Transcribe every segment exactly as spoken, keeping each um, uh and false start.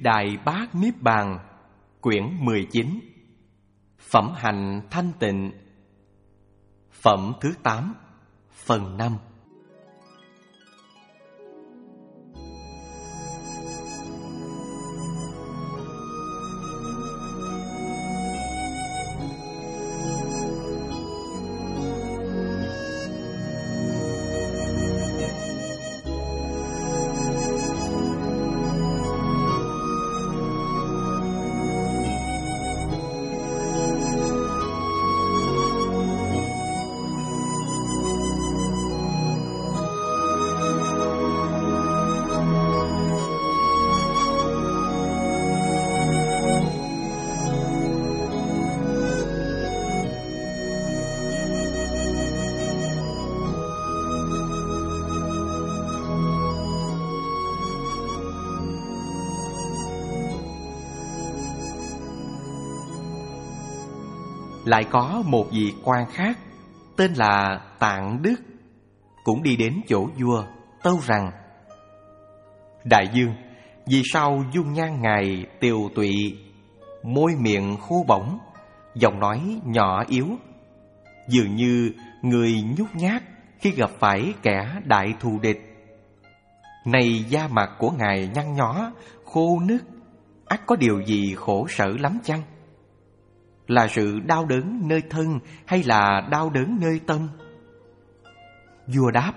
Đại Bát Niết Bàn, quyển mười chín, Phẩm Hạnh Thanh Tịnh, phẩm thứ tám, phần năm. Lại có một vị quan khác tên là Tạng Đức, cũng đi đến chỗ vua tâu rằng: Đại vương, vì sao dung nhan ngài tiều tụy, môi miệng khô bỏng, giọng nói nhỏ yếu, dường như người nhút nhát khi gặp phải kẻ đại thù địch. Này da mặt của ngài nhăn nhó, khô nứt, ắt có điều gì khổ sở lắm chăng? Là sự đau đớn nơi thân hay là đau đớn nơi tâm? Vua đáp: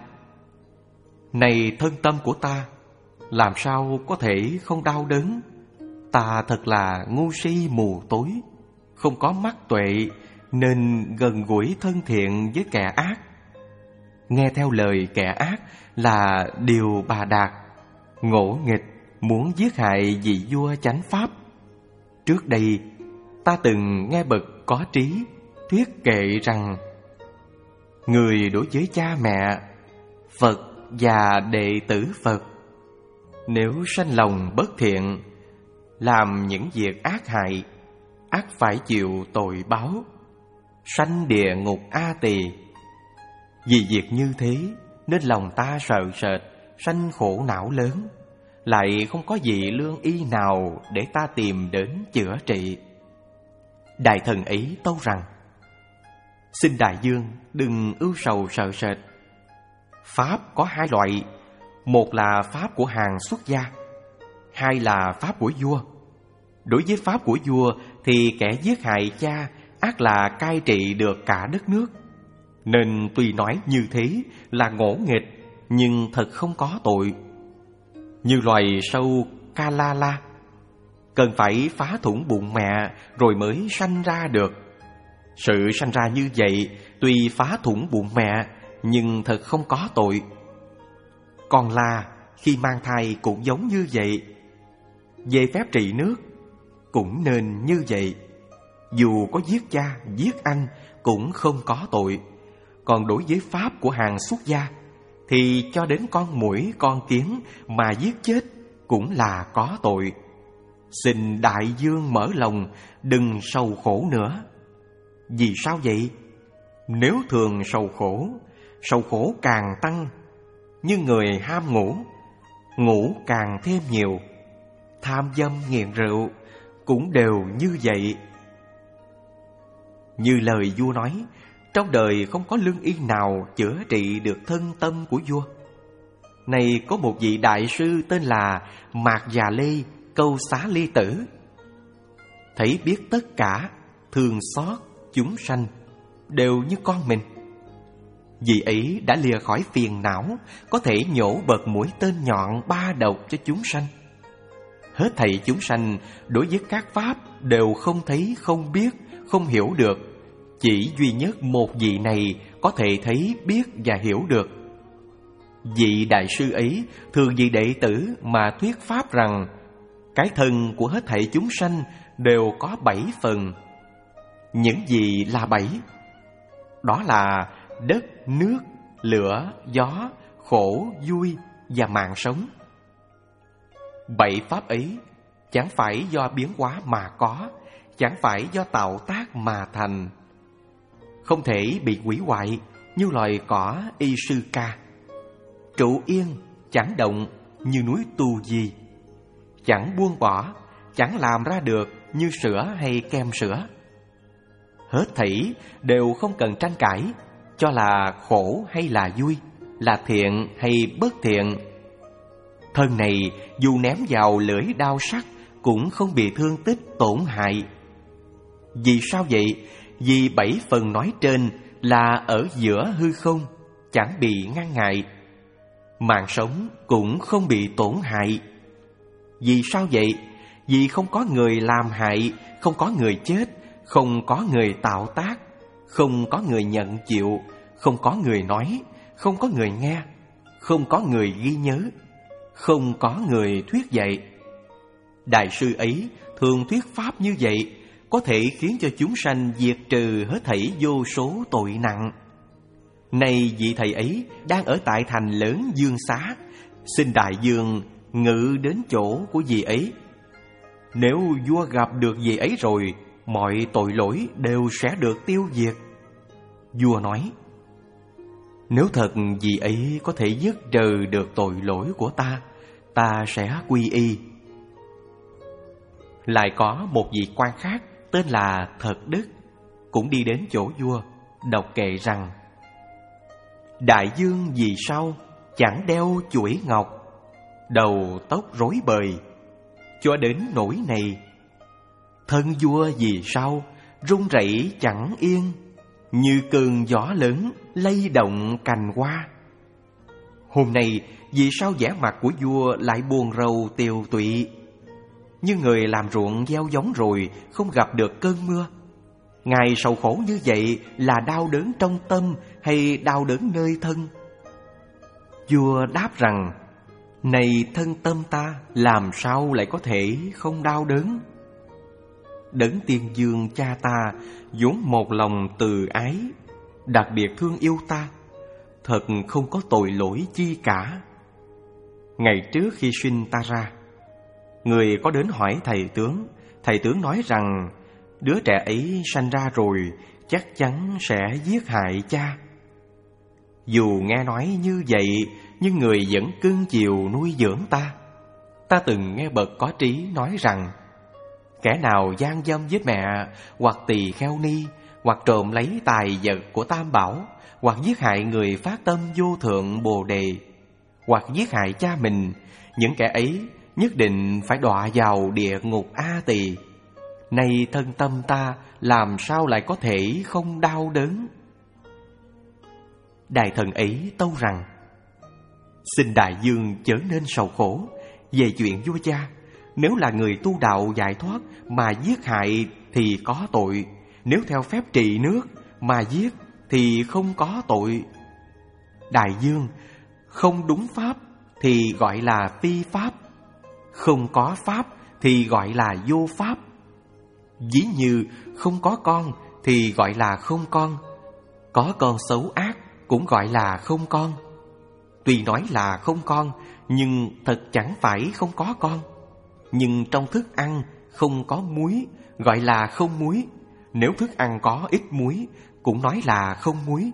Này thân tâm của ta, làm sao có thể không đau đớn? Ta thật là ngu si mù tối, không có mắt tuệ, nên gần gũi thân thiện với kẻ ác. Nghe theo lời kẻ ác là điều bà đạt, ngỗ nghịch, muốn giết hại vị vua chánh pháp. Trước đây ta từng nghe bậc có trí thuyết kệ rằng: Người đối với cha mẹ, Phật và đệ tử Phật, nếu sanh lòng bất thiện, làm những việc ác hại, ắt phải chịu tội báo, sanh địa ngục A Tỳ. Vì việc như thế nên lòng ta sợ sệt, sanh khổ não lớn, lại không có gì lương y nào để ta tìm đến chữa trị. Đại thần ấy tâu rằng: Xin đại vương đừng ưu sầu sợ sệt. Pháp có hai loại, một là pháp của hàng xuất gia, hai là pháp của vua. Đối với pháp của vua thì kẻ giết hại cha ác là cai trị được cả đất nước. Nên tuy nói như thế là ngỗ nghịch, nhưng thật không có tội. Như loài sâu Kalala, cần phải phá thủng bụng mẹ rồi mới sanh ra được. Sự sanh ra như vậy tuy phá thủng bụng mẹ, nhưng thật không có tội. Con la khi mang thai cũng giống như vậy. Về phép trị nước cũng nên như vậy. Dù có giết cha, giết anh cũng không có tội. Còn đối với pháp của hàng xuất gia thì cho đến con muỗi, con kiến mà giết chết cũng là có tội. Xin đại vương mở lòng, đừng sầu khổ nữa. Vì sao vậy? Nếu thường sầu khổ, sầu khổ càng tăng. Như người ham ngủ, ngủ càng thêm nhiều. Tham dâm nghiện rượu cũng đều như vậy. Như lời vua nói, trong đời không có lương y nào chữa trị được thân tâm của vua. Này có một vị đại sư tên là Mạc Già Lê Câu Xá Ly Tử, thấy biết tất cả, thương xót chúng sanh đều như con mình. Vì ấy đã lìa khỏi phiền não, có thể nhổ bật mũi tên nhọn ba độc cho chúng sanh. Hết thảy chúng sanh đối với các pháp đều không thấy, không biết, không hiểu được. Chỉ duy nhất một vị này có thể thấy, biết và hiểu được. Vị đại sư ấy thường vì đệ tử mà thuyết pháp rằng cái thân của hết thảy chúng sanh đều có bảy phần. Những gì là bảy? Đó là đất, nước, lửa, gió, khổ, vui và mạng sống. Bảy pháp ấy chẳng phải do biến hóa mà có, chẳng phải do tạo tác mà thành. Không thể bị hủy hoại như loài cỏ y sư ca, trụ yên chẳng động như núi Tu Di. chẳng buông bỏ, chẳng làm ra được như sữa hay kem sữa. Hết thảy đều không cần tranh cãi, cho là khổ hay là vui, là thiện hay bất thiện. Thân này dù ném vào lưỡi đao sắc cũng không bị thương tích tổn hại. Vì sao vậy? Vì bảy phần nói trên là ở giữa hư không, chẳng bị ngăn ngại. Mạng sống cũng không bị tổn hại. Vì sao vậy? Vì không có người làm hại, không có người chết, không có người tạo tác, không có người nhận chịu, không có người nói, không có người nghe, không có người ghi nhớ, không có người thuyết dạy. Đại sư ấy thường thuyết pháp như vậy, có thể khiến cho chúng sanh diệt trừ hết thảy vô số tội nặng. Nay vị thầy ấy đang ở tại thành lớn Dương Xá, xin đại dương ngự đến chỗ của vị ấy. Nếu vua gặp được vị ấy rồi, mọi tội lỗi đều sẽ được tiêu diệt. Vua nói: nếu thật vị ấy có thể dứt trừ được tội lỗi của ta, ta sẽ quy y. Lại có một vị quan khác tên là Thật Đức, cũng đi đến chỗ vua, đọc kệ rằng: đại dương vì sao chẳng đeo chuỗi ngọc, đầu tóc rối bời, cho đến nỗi này. Thân vua vì sao run rẩy chẳng yên, như cơn gió lớn lay động cành hoa. Hôm nay vì sao vẻ mặt của vua lại buồn rầu tiều tụy, như người làm ruộng gieo giống rồi không gặp được cơn mưa. Ngài sầu khổ như vậy là đau đớn trong tâm hay đau đớn nơi thân? Vua đáp rằng: này thân tâm ta, làm sao lại có thể không đau đớn? Đấng Tiên Dương cha ta vốn một lòng từ ái, đặc biệt thương yêu ta, thật không có tội lỗi chi cả. Ngày trước khi sinh ta ra, người có đến hỏi thầy tướng. Thầy tướng nói rằng đứa trẻ ấy sanh ra rồi chắc chắn sẽ giết hại cha. Dù nghe nói như vậy, nhưng người vẫn cưng chiều nuôi dưỡng ta. Ta từng nghe bậc có trí nói rằng: kẻ nào gian dâm với mẹ, hoặc tỳ kheo ni, hoặc trộm lấy tài vật của Tam Bảo, hoặc giết hại người phát tâm vô thượng Bồ Đề, hoặc giết hại cha mình, những kẻ ấy nhất định phải đọa vào địa ngục A Tỳ. Nay thân tâm ta làm sao lại có thể không đau đớn? Đại thần ấy tâu rằng: xin đại dương chớ nên sầu khổ về chuyện vua cha. Nếu là người tu đạo giải thoát mà giết hại thì có tội, nếu theo phép trị nước mà giết thì không có tội. Đại dương, không đúng pháp thì gọi là phi pháp, không có pháp thì gọi là vô pháp. Ví như không có con thì gọi là không con, có con xấu ác cũng gọi là không con. Tuy nói là không con, nhưng thật chẳng phải không có con. Nhưng trong thức ăn không có muối, gọi là không muối. Nếu thức ăn có ít muối, cũng nói là không muối.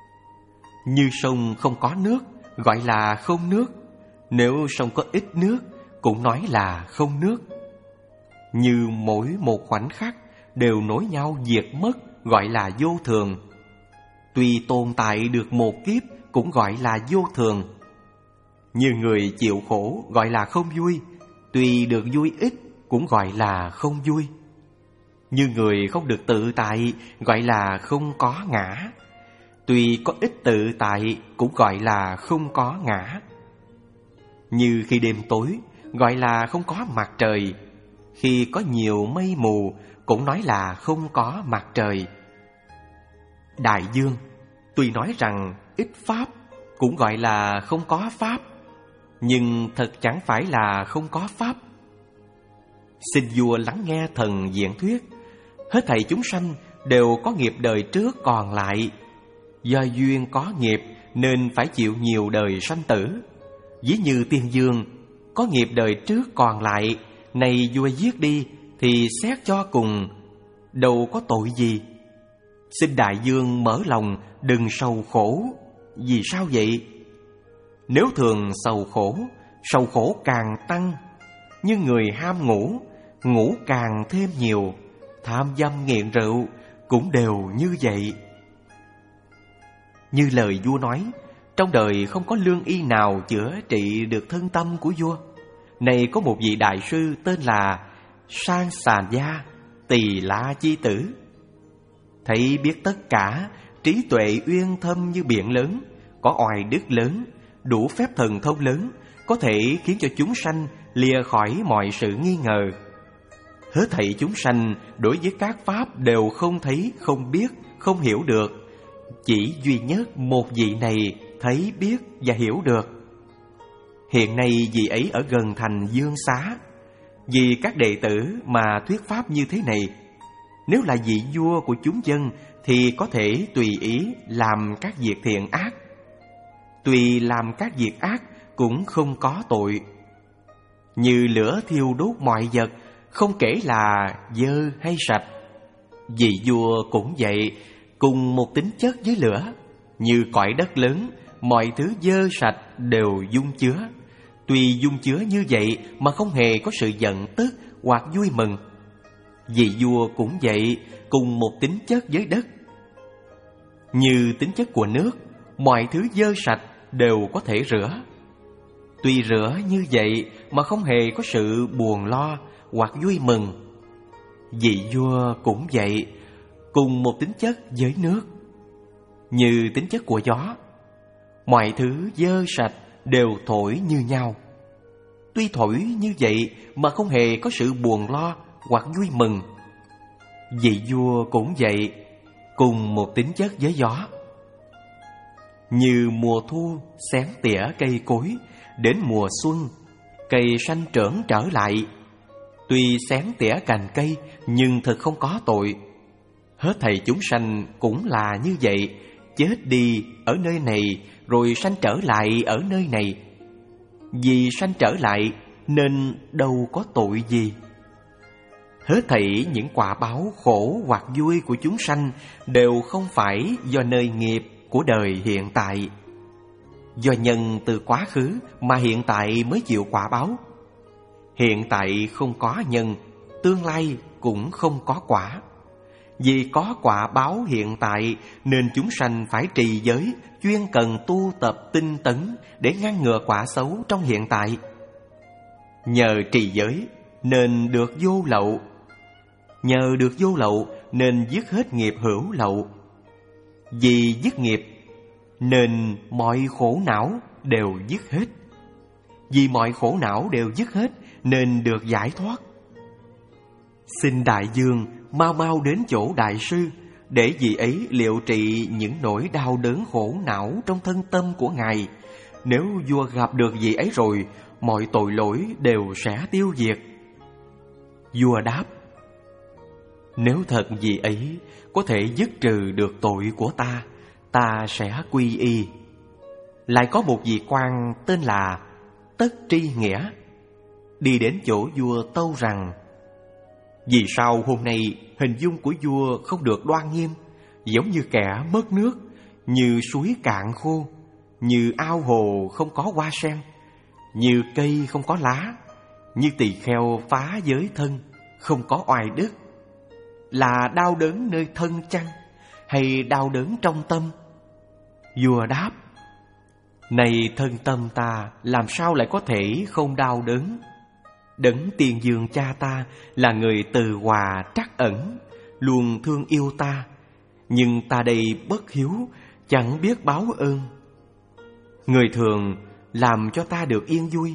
Như sông không có nước, gọi là không nước. Nếu sông có ít nước, cũng nói là không nước. Như mỗi một khoảnh khắc đều nối nhau diệt mất, gọi là vô thường. Tuy tồn tại được một kiếp, cũng gọi là vô thường. Như người chịu khổ gọi là không vui, tuy được vui ít cũng gọi là không vui. Như người không được tự tại gọi là không có ngã, tuy có ít tự tại cũng gọi là không có ngã. Như khi đêm tối gọi là không có mặt trời, khi có nhiều mây mù cũng nói là không có mặt trời. Đại dương, tuy nói rằng ít pháp cũng gọi là không có pháp, nhưng thật chẳng phải là không có pháp. Xin vua lắng nghe thần diễn thuyết. Hết thảy chúng sanh đều có nghiệp đời trước còn lại. Do duyên có nghiệp nên phải chịu nhiều đời sanh tử. Ví như Tiên Dương có nghiệp đời trước còn lại, này vua giết đi thì xét cho cùng, đâu có tội gì. Xin đại dương mở lòng đừng sầu khổ. Vì sao vậy? Nếu thường sầu khổ, sầu khổ càng tăng. như người ham ngủ, ngủ càng thêm nhiều. Tham dâm nghiện rượu cũng đều như vậy. Như lời vua nói, trong đời không có lương y nào chữa trị được thân tâm của vua. Này có một vị đại sư tên là Sang Sàn Gia Tỳ La Chi Tử. Thấy biết tất cả, trí tuệ uyên thâm như biển lớn, có oai đức lớn, đủ phép thần thông lớn, có thể khiến cho chúng sanh lìa khỏi mọi sự nghi ngờ. Hết thảy chúng sanh đối với các pháp đều không thấy, không biết, không hiểu được. Chỉ duy nhất một vị này thấy, biết và hiểu được. Hiện nay vị ấy ở gần thành Dương Xá. Vì các đệ tử mà thuyết pháp như thế này. Nếu là vị vua của chúng dân thì có thể tùy ý làm các việc thiện ác. Tùy làm các việc ác cũng không có tội. Như lửa thiêu đốt mọi vật, không kể là dơ hay sạch. Vị vua cũng vậy, cùng một tính chất với lửa. Như cõi đất lớn, mọi thứ dơ sạch đều dung chứa. Tuy dung chứa như vậy mà không hề có sự giận tức hoặc vui mừng. Vị vua cũng vậy, cùng một tính chất với đất. Như tính chất của nước, mọi thứ dơ sạch đều có thể rửa. Tuy rửa như vậy mà không hề có sự buồn lo hoặc vui mừng. Vị vua cũng vậy, cùng một tính chất với nước. Như tính chất của gió, mọi thứ dơ sạch đều thổi như nhau. Tuy thổi như vậy mà không hề có sự buồn lo hoặc vui mừng. Vị vua cũng vậy, cùng một tính chất với gió. Như mùa thu xén tỉa cây cối, đến mùa xuân cây sanh trưởng trở lại. Tuy xén tỉa cành cây nhưng thật không có tội. Hết thảy chúng sanh cũng là như vậy, chết đi ở nơi này rồi sanh trở lại ở nơi này. Vì sanh trở lại nên đâu có tội gì. Hết thảy những quả báo khổ hoặc vui của chúng sanh đều không phải do nơi nghiệp của đời hiện tại. Do nhân từ quá khứ mà hiện tại mới chịu quả báo. Hiện tại không có nhân, tương lai cũng không có quả. Vì có quả báo hiện tại nên chúng sanh phải trì giới, chuyên cần tu tập tinh tấn để ngăn ngừa quả xấu trong hiện tại. Nhờ trì giới nên được vô lậu. Nhờ được vô lậu nên dứt hết nghiệp hữu lậu. Vì dứt nghiệp nên mọi khổ não đều dứt hết. Vì mọi khổ não đều dứt hết nên được giải thoát. Xin đại dương mau mau đến chỗ đại sư, để vị ấy liệu trị những nỗi đau đớn khổ não trong thân tâm của ngài. Nếu vua gặp được vị ấy rồi, mọi tội lỗi đều sẽ tiêu diệt. Vua đáp: nếu thật vị ấy có thể dứt trừ được tội của ta, ta sẽ quy y. Lại có một vị quan tên là Tất Tri Nghĩa đi đến chỗ vua tâu rằng: vì sao hôm nay hình dung của vua không được đoan nghiêm, giống như kẻ mất nước, như suối cạn khô, như ao hồ không có hoa sen, như cây không có lá, như tỳ kheo phá giới thân, không có oai đức. Là đau đớn nơi thân chăng, hay đau đớn trong tâm? Vua đáp: này thân tâm ta làm sao lại có thể không đau đớn? Đấng Tiền Dương cha ta là người từ hòa trắc ẩn, luôn thương yêu ta. Nhưng ta đây bất hiếu, chẳng biết báo ơn. Người thường làm cho ta được yên vui,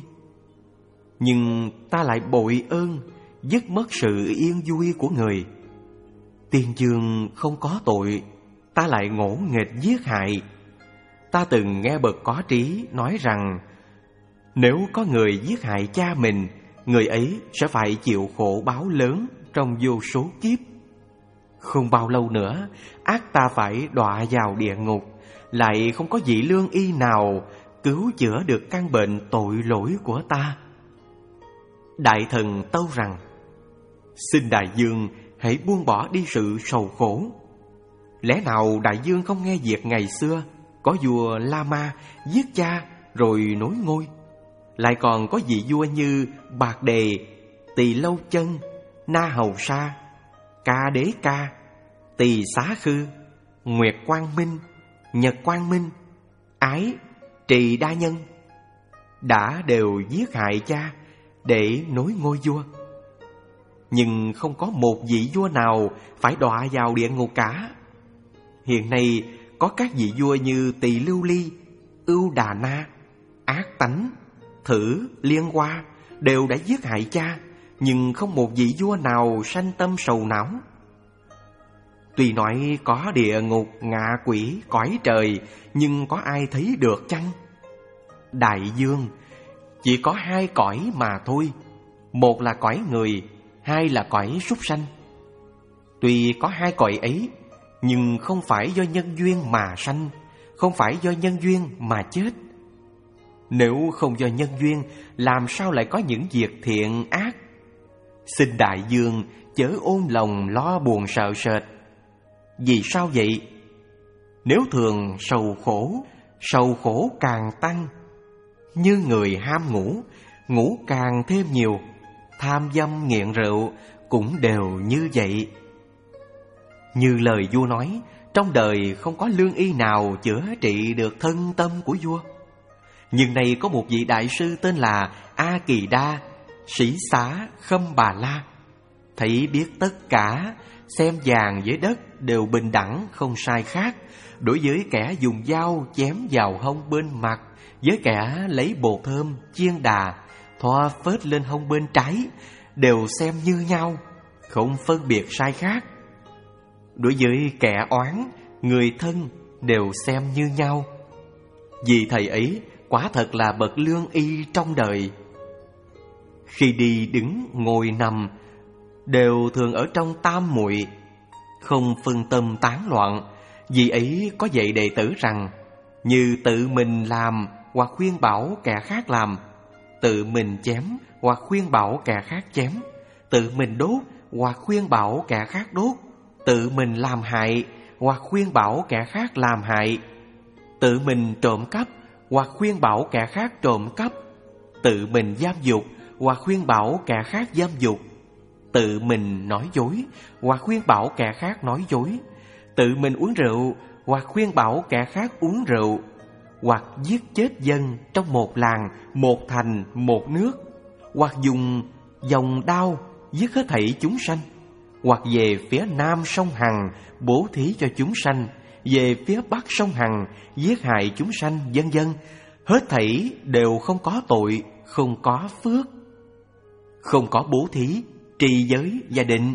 nhưng ta lại bội ơn, dứt mất sự yên vui của người. Tiền Dương không có tội, ta lại ngỗ nghịch giết hại. Ta từng nghe bậc có trí nói rằng, nếu có người giết hại cha mình, người ấy sẽ phải chịu khổ báo lớn trong vô số kiếp. Không bao lâu nữa, ác ta phải đọa vào địa ngục, lại không có vị lương y nào cứu chữa được căn bệnh tội lỗi của ta. Đại thần tâu rằng: xin đại dương hãy buông bỏ đi sự sầu khổ. Lẽ nào đại dương không nghe việc ngày xưa có vua La Ma giết cha rồi nối ngôi? Lại còn có vị vua như Bạc Đề, Tỳ Lâu Chân, Na Hầu Sa, Ca Đế Ca, Tỳ Xá Khư, Nguyệt Quang Minh, Nhật Quang Minh, Ái, Trì Đa Nhân, đã đều giết hại cha để nối ngôi vua. Nhưng không có một vị vua nào phải đọa vào địa ngục cả. Hiện nay có các vị vua như Tỳ Lưu Ly, Ưu Đà Na, Ác Tánh, Thử, Liên Hoa đều đã giết hại cha, nhưng không một vị vua nào sanh tâm sầu não. Tuy nói có địa ngục, ngạ quỷ, cõi trời, nhưng có ai thấy được chăng? Đại dương, chỉ có hai cõi mà thôi. Một là cõi người, hai là cõi súc sanh. Tuy có hai cõi ấy, nhưng không phải do nhân duyên mà sanh, không phải do nhân duyên mà chết. Nếu không do nhân duyên, làm sao lại có những việc thiện ác? Xin đại dương chớ ôm lòng lo buồn sợ sệt. Vì sao vậy? Nếu thường sầu khổ, sầu khổ càng tăng. Như người ham ngủ, ngủ càng thêm nhiều. Tham dâm nghiện rượu cũng đều như vậy. Như lời vua nói, trong đời không có lương y nào chữa trị được thân tâm của vua. Nhưng nay có một vị đại sư tên là A Kỳ Đa, Sĩ Xá Khâm Bà La, thấy biết tất cả, xem vàng với đất đều bình đẳng không sai khác. Đối với kẻ dùng dao chém vào hông bên mặt, với kẻ lấy bột thơm chiên đà thoa phết lên hông bên trái, đều xem như nhau, không phân biệt sai khác. Đối với kẻ oán, người thân đều xem như nhau. Vì thầy ấy quả thật là bậc lương y trong đời. Khi đi đứng ngồi nằm đều thường ở trong tam muội, không phân tâm tán loạn. Vì ấy có dạy đệ tử rằng, như tự mình làm hoặc khuyên bảo kẻ khác làm, tự mình chém hoặc khuyên bảo kẻ khác chém, tự mình đốt hoặc khuyên bảo kẻ khác đốt, tự mình làm hại hoặc khuyên bảo kẻ khác làm hại, tự mình trộm cắp hoặc khuyên bảo kẻ khác trộm cắp, tự mình giam dục hoặc khuyên bảo kẻ khác giam dục, tự mình nói dối hoặc khuyên bảo kẻ khác nói dối, tự mình uống rượu hoặc khuyên bảo kẻ khác uống rượu, hoặc giết chết dân trong một làng, một thành, một nước, hoặc dùng dòng đao giết hết thảy chúng sanh, hoặc về phía nam sông Hằng bố thí cho chúng sanh, về phía bắc sông Hằng giết hại chúng sanh, vân vân. Hết thảy đều không có tội, không có phước, không có bố thí, trì giới và định.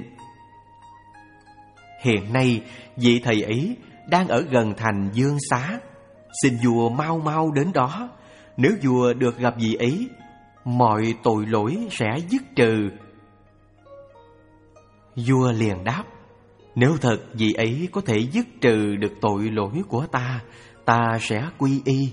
Hiện nay vị thầy ấy đang ở gần thành Dương Xá, xin vua mau mau đến đó. Nếu vua được gặp vị ấy, mọi tội lỗi sẽ dứt trừ. Vua liền đáp, nếu thật vị ấy có thể dứt trừ được tội lỗi của ta, ta sẽ quy y.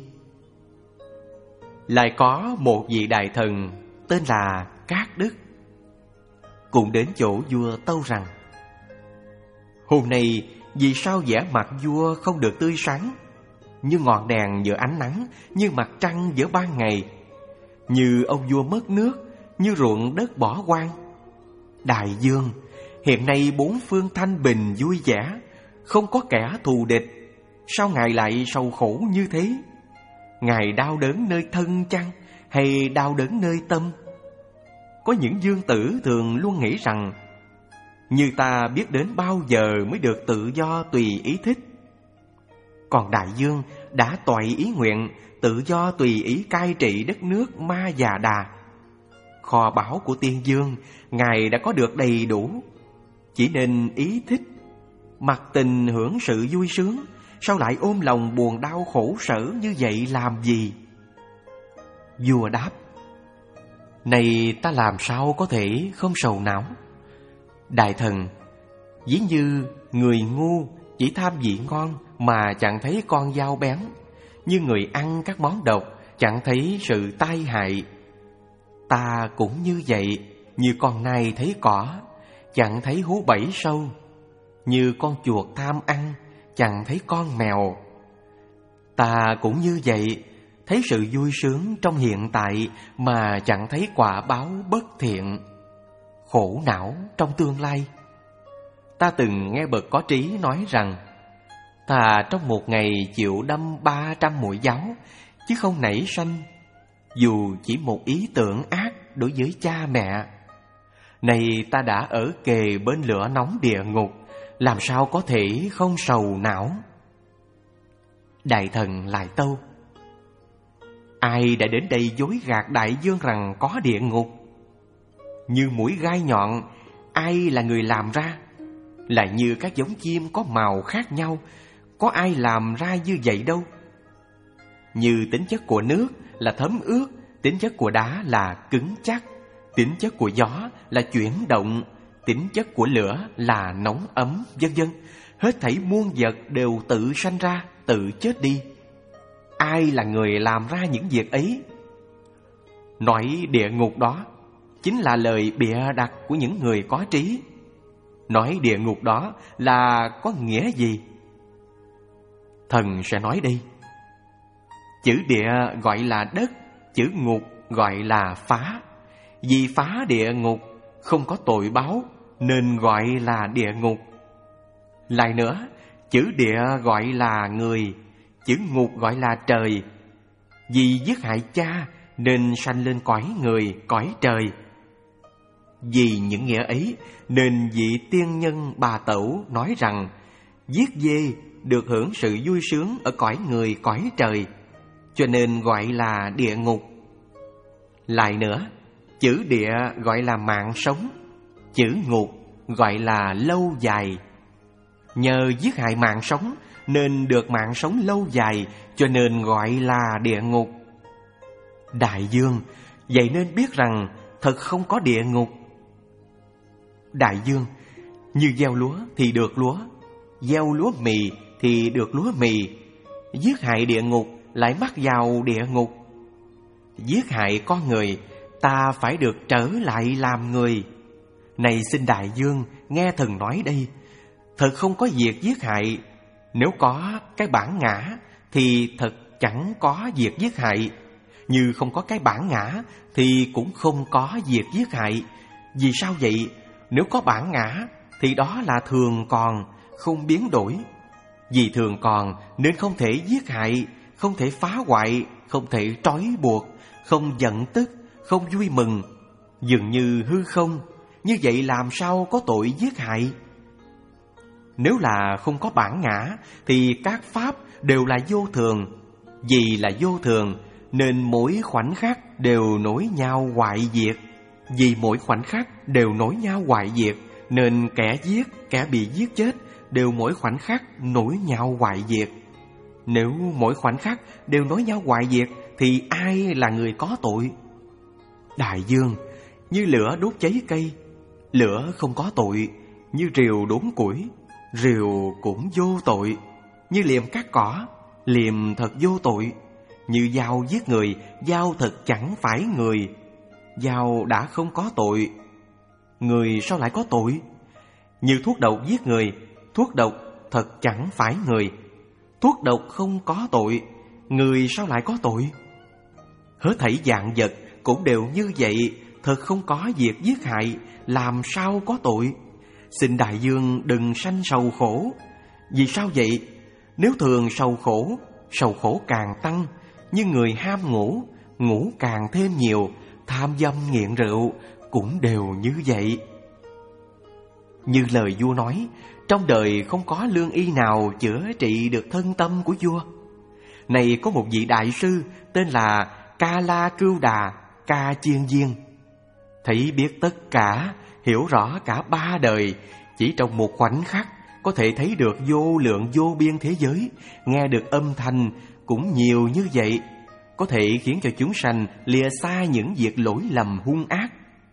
Lại có một vị đại thần tên là Cát Đức, cũng đến chỗ vua tâu rằng, hôm nay vì sao vẻ mặt vua không được tươi sáng, như ngọn đèn giữa ánh nắng, như mặt trăng giữa ban ngày, như ông vua mất nước, như ruộng đất bỏ hoang. Đại dương, hiện nay bốn phương thanh bình vui vẻ, không có kẻ thù địch, sao ngài lại sầu khổ như thế? Ngài đau đớn nơi thân chăng, hay đau đớn nơi tâm? Có những dương tử thường luôn nghĩ rằng, như ta biết đến bao giờ mới được tự do tùy ý thích. Còn đại dương đã toại ý nguyện, tự do tùy ý cai trị đất nước Ma Già Đà. Kho báu của tiên dương ngài đã có được đầy đủ, chỉ nên ý thích, mặc tình hưởng sự vui sướng, sao lại ôm lòng buồn đau khổ sở như vậy làm gì? Vua đáp, này ta làm sao có thể không sầu não? Đại thần, ví như người ngu chỉ tham vị ngon mà chẳng thấy con dao bén, như người ăn các món độc chẳng thấy sự tai hại. Ta cũng như vậy, như con nai thấy cỏ chẳng thấy hú bẫy sâu, như con chuột tham ăn chẳng thấy con mèo. Ta cũng như vậy, thấy sự vui sướng trong hiện tại mà chẳng thấy quả báo bất thiện, khổ não trong tương lai. Ta từng nghe bậc có trí nói rằng, thà trong một ngày chịu đâm ba trăm mũi giáo, chứ không nảy sanh dù chỉ một ý tưởng ác đối với cha mẹ. Này ta đã ở kề bên lửa nóng địa ngục, làm sao có thể không sầu não? Đại thần lại tâu: ai đã đến đây dối gạt đại vương rằng có địa ngục? Như mũi gai nhọn, ai là người làm ra? Lại như các giống chim có màu khác nhau, có ai làm ra như vậy đâu. Như tính chất của nước là thấm ướt, tính chất của đá là cứng chắc, tính chất của gió là chuyển động, tính chất của lửa là nóng ấm, vân vân. Hết thảy muôn vật đều tự sanh ra, tự chết đi. Ai là người làm ra những việc ấy? Nói địa ngục đó chính là lời bịa đặt của những người có trí. Nói địa ngục đó là có nghĩa gì? Thần sẽ nói đây. Chữ địa gọi là đất, chữ ngục gọi là phá. Vì phá địa ngục không có tội báo nên gọi là địa ngục. Lại nữa, chữ địa gọi là người, chữ ngục gọi là trời. Vì giết hại cha nên sanh lên cõi người, cõi trời. Vì những nghĩa ấy nên vị tiên nhân Bà Tẩu nói rằng giết dê được hưởng sự vui sướng ở cõi người, cõi trời, cho nên gọi là địa ngục. Lại nữa, chữ địa gọi là mạng sống, chữ ngục gọi là lâu dài. Nhờ giết hại mạng sống nên được mạng sống lâu dài, cho nên gọi là địa ngục. Đại vương, vậy nên biết rằng thật không có địa ngục. Đại vương, như gieo lúa thì được lúa, gieo lúa mì thì được lúa mì. Giết hại địa ngục lại mắc vào địa ngục. Giết hại con người, ta phải được trở lại làm người. Này xin đại vương nghe thần nói đây, thật không có việc giết hại. Nếu có cái bản ngã thì thật chẳng có việc giết hại. Như không có cái bản ngã thì cũng không có việc giết hại. Vì sao vậy? Nếu có bản ngã thì đó là thường còn, không biến đổi. Vì thường còn nên không thể giết hại, không thể phá hoại, không thể trói buộc, không giận tức, không vui mừng, dường như hư không. Như vậy làm sao có tội giết hại? Nếu là không có bản ngã thì các pháp đều là vô thường. Vì là vô thường nên mỗi khoảnh khắc đều nối nhau hoại diệt. Vì mỗi khoảnh khắc đều nối nhau hoại diệt nên kẻ giết, kẻ bị giết chết đều mỗi khoảnh khắc nối nhau hoại diệt. Nếu mỗi khoảnh khắc đều nối nhau hoại diệt thì ai là người có tội? Đại vương, như lửa đốt cháy cây, lửa không có tội. Như rìu đốn củi, rìu cũng vô tội. Như liềm cắt cỏ, liềm thật vô tội. Như dao giết người, dao thật chẳng phải người. Dao đã không có tội, người sao lại có tội? Như thuốc độc giết người, thuốc độc thật chẳng phải người. Thuốc độc không có tội, người sao lại có tội? Hết thảy vạn vật cũng đều như vậy, thật không có việc giết hại, làm sao có tội? Xin đại vương đừng sanh sầu khổ. Vì sao vậy? Nếu thường sầu khổ, sầu khổ càng tăng. Như người ham ngủ, ngủ càng thêm nhiều. Tham dâm nghiện rượu cũng đều như vậy. Như lời vua nói, trong đời không có lương y nào chữa trị được thân tâm của vua. Này có một vị đại sư tên là Ca La Cưu Đà Ca Chiên Viên, thấy biết tất cả, hiểu rõ cả ba đời. Chỉ trong một khoảnh khắc có thể thấy được vô lượng vô biên thế giới, nghe được âm thanh cũng nhiều như vậy, có thể khiến cho chúng sanh lìa xa những việc lỗi lầm hung ác.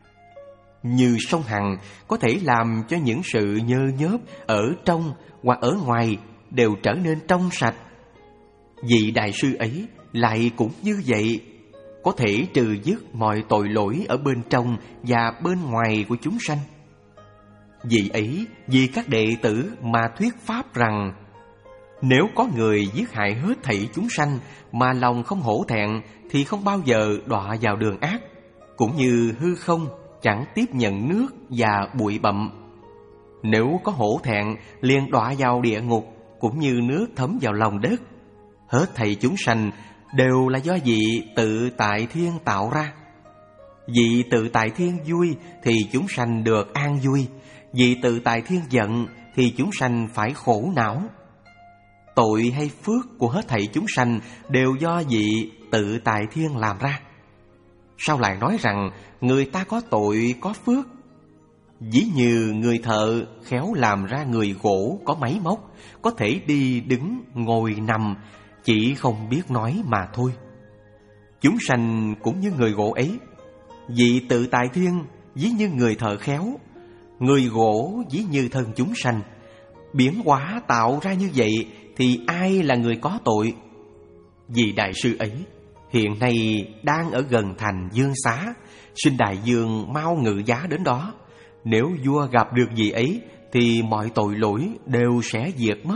Như sông Hằng có thể làm cho những sự nhơ nhớp ở trong hoặc ở ngoài đều trở nên trong sạch. Vị đại sư ấy lại cũng như vậy, có thể trừ dứt mọi tội lỗi ở bên trong và bên ngoài của chúng sanh. Vị ấy vì các đệ tử mà thuyết pháp rằng Nếu có người giết hại hết thảy chúng sanh mà lòng không hổ thẹn thì không bao giờ đọa vào đường ác, cũng như hư không chẳng tiếp nhận nước và bụi bặm. Nếu có hổ thẹn liền đọa vào địa ngục, cũng như nước thấm vào lòng đất. Hết thảy chúng sanh đều là do vị tự tại thiên tạo ra. Vị tự tại thiên vui thì chúng sanh được an vui, vị tự tại thiên giận thì chúng sanh phải khổ não. Tội hay phước của hết thảy chúng sanh đều do vị tự tại thiên làm ra. Sao lại nói rằng người ta có tội có phước? Ví như người thợ khéo làm ra người gỗ có máy móc, có thể đi đứng ngồi nằm, chỉ không biết nói mà thôi. Chúng sanh cũng như người gỗ ấy. Vị tự tại thiên ví như người thợ khéo, người gỗ ví như thân chúng sanh. Biến hóa tạo ra như vậy thì ai là người có tội? Vị đại sư ấy hiện nay đang ở gần thành Dương Xá, xin đại dương mau ngự giá đến đó. Nếu vua gặp được vị ấy thì mọi tội lỗi đều sẽ diệt mất.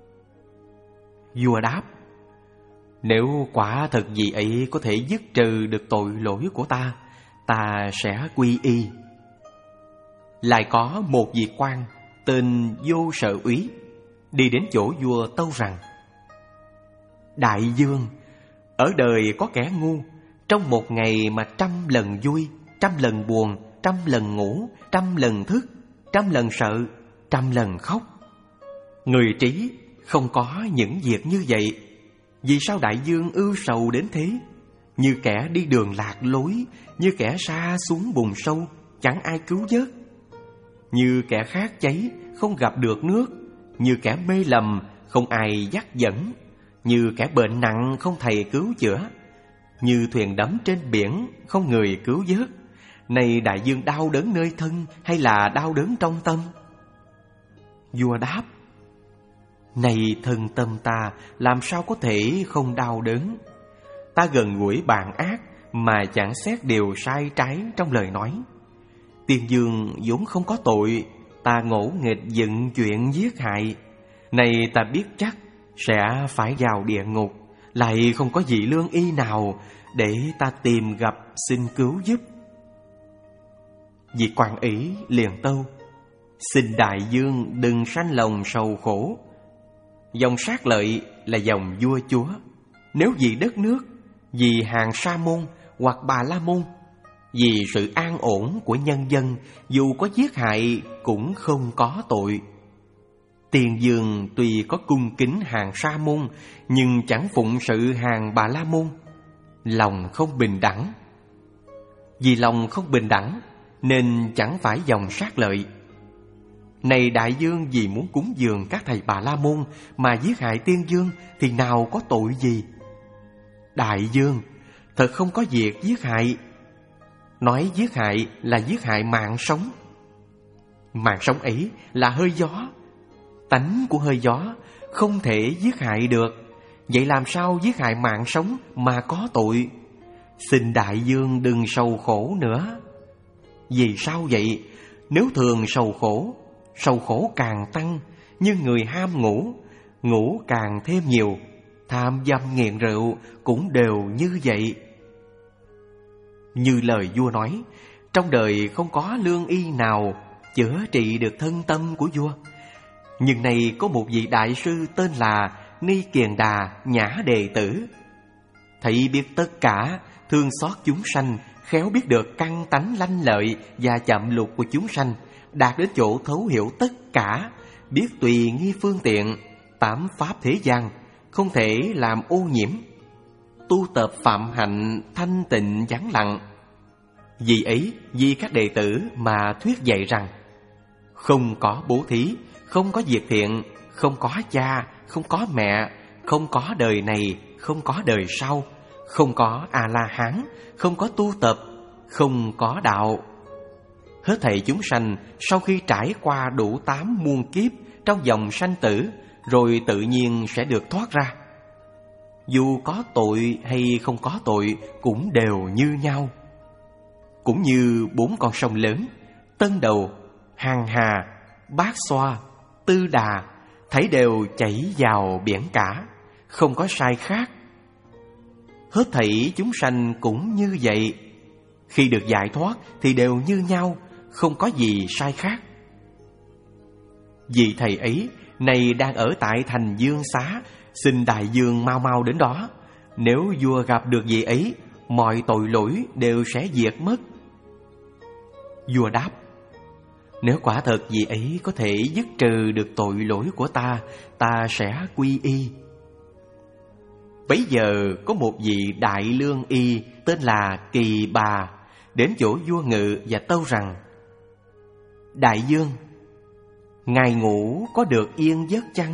Vua đáp: Nếu quả thật vị ấy có thể dứt trừ được tội lỗi của ta, ta sẽ quy y. Lại có một vị quan tên Vô Sợ Úy đi đến chỗ vua tâu rằng: Đại dương, ở đời có kẻ ngu, trong một ngày mà trăm lần vui, trăm lần buồn, trăm lần ngủ, trăm lần thức, trăm lần sợ, trăm lần khóc. Người trí không có những việc như vậy. Vì sao đại dương ưu sầu đến thế? Như kẻ đi đường lạc lối, như kẻ sa xuống bùn sâu, chẳng ai cứu vớt. Như kẻ khát cháy, không gặp được nước. Như kẻ mê lầm, không ai dắt dẫn. Như kẻ bệnh nặng, không thầy cứu chữa. Như thuyền đắm trên biển, không người cứu vớt. Này đại dương đau đớn nơi thân hay là đau đớn trong tâm? Vua đáp: Này thân tâm ta, làm sao có thể không đau đớn? Ta gần gũi bạn ác mà chẳng xét điều sai trái trong lời nói. Tiên dương vốn không có tội, ta ngỗ nghịch dựng chuyện giết hại. Này ta biết chắc sẽ phải vào địa ngục, lại không có vị lương y nào để ta tìm gặp xin cứu giúp. Vị quan ấy liền tâu: Xin đại dương đừng sanh lòng sầu khổ. Dòng Sát Lợi là dòng vua chúa. Nếu vì đất nước, vì hàng Sa môn hoặc Bà La môn, vì sự an ổn của nhân dân, dù có giết hại cũng không có tội. Tiền dương tuy có cung kính hàng Sa môn, nhưng chẳng phụng sự hàng Bà La môn. Lòng không bình đẳng. Vì lòng không bình đẳng nên chẳng phải dòng Sát Lợi. Này đại dương, vì muốn cúng dường các thầy Bà La môn mà giết hại tiên dương thì nào có tội gì? Đại dương, thật không có việc giết hại. Nói giết hại là giết hại mạng sống. Mạng sống ấy là hơi gió. Tánh của hơi gió không thể giết hại được. Vậy làm sao giết hại mạng sống mà có tội? Xin đại dương đừng sầu khổ nữa. Vì sao vậy? Nếu thường sầu khổ, sầu khổ càng tăng. Như người ham ngủ, ngủ càng thêm nhiều. Tham dâm nghiện rượu cũng đều như vậy. Như lời vua nói, trong đời không có lương y nào chữa trị được thân tâm của vua. Nhưng này có một vị đại sư tên là Ni Kiền Đà Nhã Đệ Tử. Thấy biết tất cả, thương xót chúng sanh, khéo biết được căn tánh lanh lợi và chậm lục của chúng sanh, đạt đến chỗ thấu hiểu tất cả, biết tùy nghi phương tiện, tám pháp thế gian, không thể làm ô nhiễm. Tu tập phạm hạnh thanh tịnh vắng lặng. Vì ấy, vì các đệ tử mà thuyết dạy rằng: Không có bố thí, không có việc thiện, không có cha, không có mẹ, không có đời này, không có đời sau, không có A-la-hán, không có tu tập, không có đạo. Hết thảy chúng sanh sau khi trải qua đủ tám muôn kiếp trong dòng sanh tử, rồi tự nhiên sẽ được thoát ra. Dù có tội hay không có tội cũng đều như nhau. Cũng như bốn con sông lớn: Tân Đầu, Hằng Hà, Bát Xoa, Tư Đà, thảy đều chảy vào biển cả, không có sai khác. Hết thảy chúng sanh cũng như vậy, khi được giải thoát thì đều như nhau, không có gì sai khác. Vị thầy ấy này đang ở tại thành Dương Xá, xin đại dương mau mau đến đó. Nếu vua gặp được vị ấy, mọi tội lỗi đều sẽ diệt mất. Vua đáp: nếu quả thật vị ấy có thể dứt trừ được tội lỗi của ta, ta sẽ quy y. Bấy giờ có một vị đại lương y tên là Kỳ Bà đến chỗ vua Ngự và tâu rằng: đại dương, ngài ngủ có được yên giấc chăng?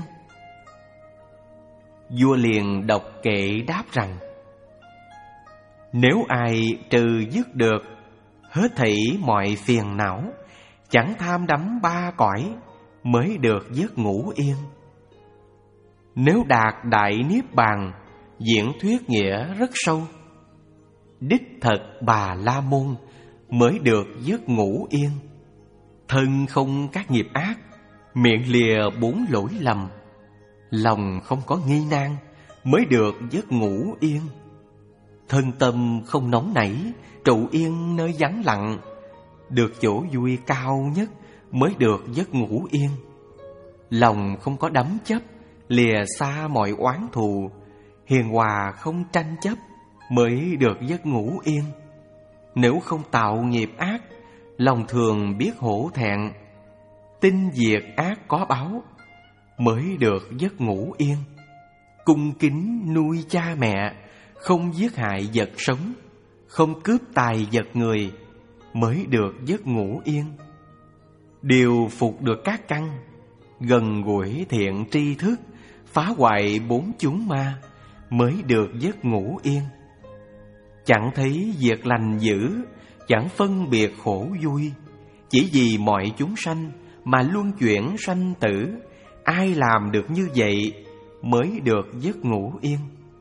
Vua liền đọc kệ đáp rằng: nếu ai trừ dứt được hết thảy mọi phiền não, chẳng tham đắm ba cõi, mới được giấc ngủ yên. Nếu đạt đại niết bàn, diễn thuyết nghĩa rất sâu, đích thật Bà La Môn, mới được giấc ngủ yên. Thân không các nghiệp ác, miệng lìa bốn lỗi lầm, lòng không có nghi nan, mới được giấc ngủ yên. Thân tâm không nóng nảy, trụ yên nơi vắng lặng, được chỗ vui cao nhất, mới được giấc ngủ yên. Lòng không có đắm chấp, lìa xa mọi oán thù, hiền hòa không tranh chấp, mới được giấc ngủ yên. Nếu không tạo nghiệp ác, lòng thường biết hổ thẹn, tin diệt ác có báo, mới được giấc ngủ yên. Cung kính nuôi cha mẹ, không giết hại vật sống, không cướp tài vật người, mới được giấc ngủ yên. Điều phục được các căn, gần gũi thiện tri thức, phá hoại bốn chúng ma, mới được giấc ngủ yên. Chẳng thấy việc lành dữ, chẳng phân biệt khổ vui, chỉ vì mọi chúng sanh mà luân chuyển sanh tử. Ai làm được như vậy mới được giấc ngủ yên.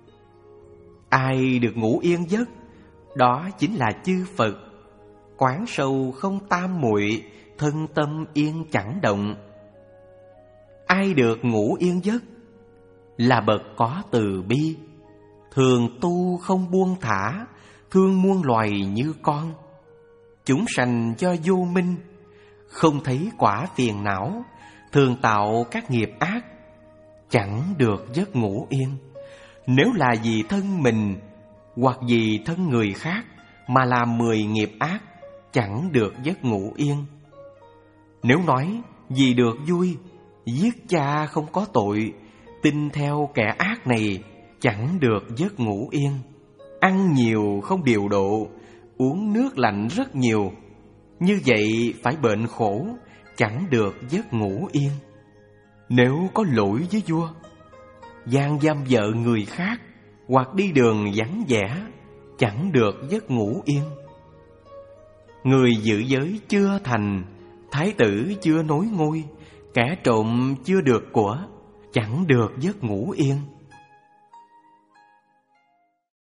Ai được ngủ yên giấc, đó chính là chư Phật. Quán sâu không tam muội, thân tâm yên chẳng động. Ai được ngủ yên giấc là bậc có từ bi, thường tu không buông thả, thương muôn loài như con. Chúng sanh cho vô minh, không thấy quả phiền não, thường tạo các nghiệp ác, chẳng được giấc ngủ yên. Nếu là vì thân mình hoặc vì thân người khác mà làm mười nghiệp ác, chẳng được giấc ngủ yên. Nếu nói vì được vui, giết cha không có tội, tin theo kẻ ác này, chẳng được giấc ngủ yên. Ăn nhiều không điều độ, uống nước lạnh rất nhiều, như vậy phải bệnh khổ, chẳng được giấc ngủ yên. Nếu có lỗi với vua, gian dâm vợ người khác, hoặc đi đường vắng vẻ, chẳng được giấc ngủ yên. Người giữ giới chưa thành, thái tử chưa nối ngôi, kẻ trộm chưa được của, chẳng được giấc ngủ yên.